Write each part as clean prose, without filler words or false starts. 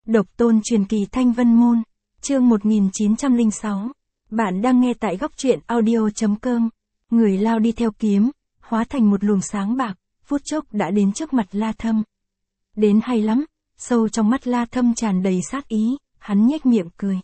Độc tôn truyền kỳ Thanh Vân Môn, chương 1906. Bạn đang nghe tại góc truyện audio.com. Người lao đi theo kiếm, hóa thành một luồng sáng bạc, phút chốc đã đến trước mặt La Thâm. Đến hay lắm, sâu trong mắt La Thâm tràn đầy sát ý, hắn nhếch miệng cười.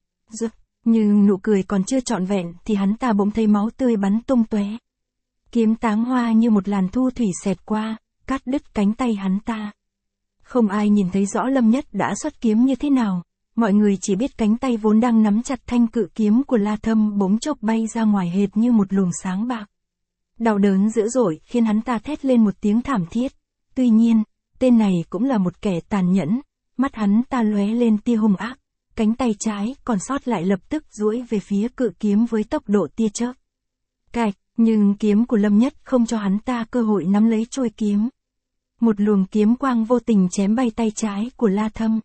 Nhưng nụ cười còn chưa trọn vẹn thì hắn ta bỗng thấy máu tươi bắn tung tóe. Kiếm táng hoa như một làn thu thủy xẹt qua, cắt đứt cánh tay hắn ta. Không ai nhìn thấy rõ Lâm Nhất đã xuất kiếm như thế nào, mọi người chỉ biết cánh tay vốn đang nắm chặt thanh cự kiếm của La Thâm bỗng chốc bay ra ngoài hệt như một luồng sáng bạc. Đau đớn dữ dội khiến hắn ta thét lên một tiếng thảm thiết. Tuy nhiên, tên này cũng là một kẻ tàn nhẫn, mắt hắn ta lóe lên tia hung ác, cánh tay trái còn sót lại lập tức duỗi về phía cự kiếm với tốc độ tia chớp. Cạch, nhưng kiếm của Lâm Nhất không cho hắn ta cơ hội nắm lấy trôi kiếm. Một luồng kiếm quang vô tình chém bay tay trái của La Thâm.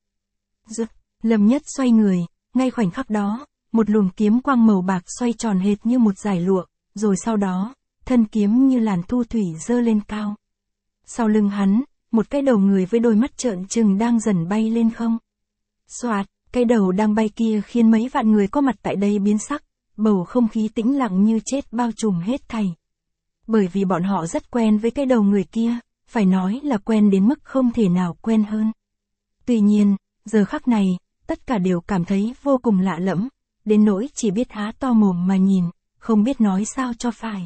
Lâm Nhất xoay người, ngay khoảnh khắc đó, một luồng kiếm quang màu bạc xoay tròn hệt như một dải lụa, rồi sau đó, thân kiếm như làn thu thủy dơ lên cao. Sau lưng hắn, một cái đầu người với đôi mắt trợn trừng đang dần bay lên không. Xoạt, cái đầu đang bay kia khiến mấy vạn người có mặt tại đây biến sắc, bầu không khí tĩnh lặng như chết bao trùm hết thảy. Bởi vì bọn họ rất quen với cái đầu người kia, phải nói là quen đến mức không thể nào quen hơn. Tuy nhiên, giờ khắc này, tất cả đều cảm thấy vô cùng lạ lẫm, đến nỗi chỉ biết há to mồm mà nhìn, không biết nói sao cho phải.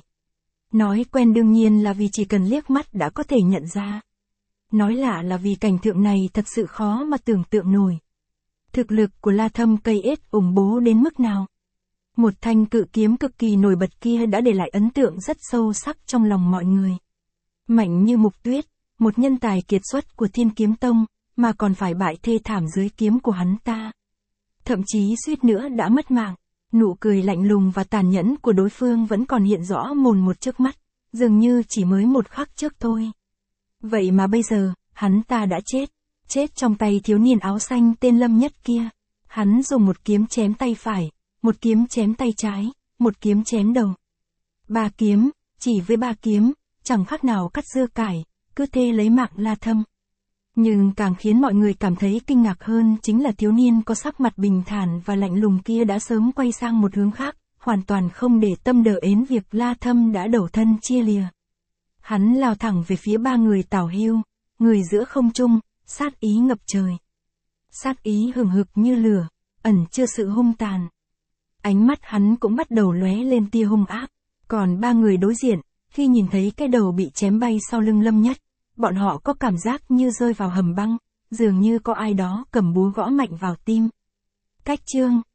Nói quen đương nhiên là vì chỉ cần liếc mắt đã có thể nhận ra. Nói lạ là vì cảnh tượng này thật sự khó mà tưởng tượng nổi. Thực lực của La Thâm cây ết ủng bố đến mức nào? Một thanh cự kiếm cực kỳ nổi bật kia đã để lại ấn tượng rất sâu sắc trong lòng mọi người. Mạnh như Mục Tuyết, một nhân tài kiệt xuất của Thiên Kiếm Tông, mà còn phải bại thê thảm dưới kiếm của hắn ta. Thậm chí suýt nữa đã mất mạng, nụ cười lạnh lùng và tàn nhẫn của đối phương vẫn còn hiện rõ mồn một trước mắt, dường như chỉ mới một khắc trước thôi. Vậy mà bây giờ, hắn ta đã chết trong tay thiếu niên áo xanh tên Lâm Nhất kia. Hắn dùng một kiếm chém tay phải, một kiếm chém tay trái, một kiếm chém đầu. 3 kiếm, chỉ với 3 kiếm, chẳng khác nào cắt dưa cải, cứ thế lấy mạng La Thâm. Nhưng càng khiến mọi người cảm thấy kinh ngạc hơn chính là thiếu niên có sắc mặt bình thản và lạnh lùng kia đã sớm quay sang một hướng khác, hoàn toàn không để tâm đờ đến việc La Thâm đã đầu thân chia lìa. Hắn lao thẳng về phía 3 người Tào Hưu, người giữa không trung, sát ý ngập trời. Sát ý hừng hực như lửa, ẩn chứa sự hung tàn. Ánh mắt hắn cũng bắt đầu lóe lên tia hung ác, còn 3 người đối diện, khi nhìn thấy cái đầu bị chém bay sau lưng Lâm Nhất, bọn họ có cảm giác như rơi vào hầm băng, dường như có ai đó cầm búa gõ mạnh vào tim. Cách chương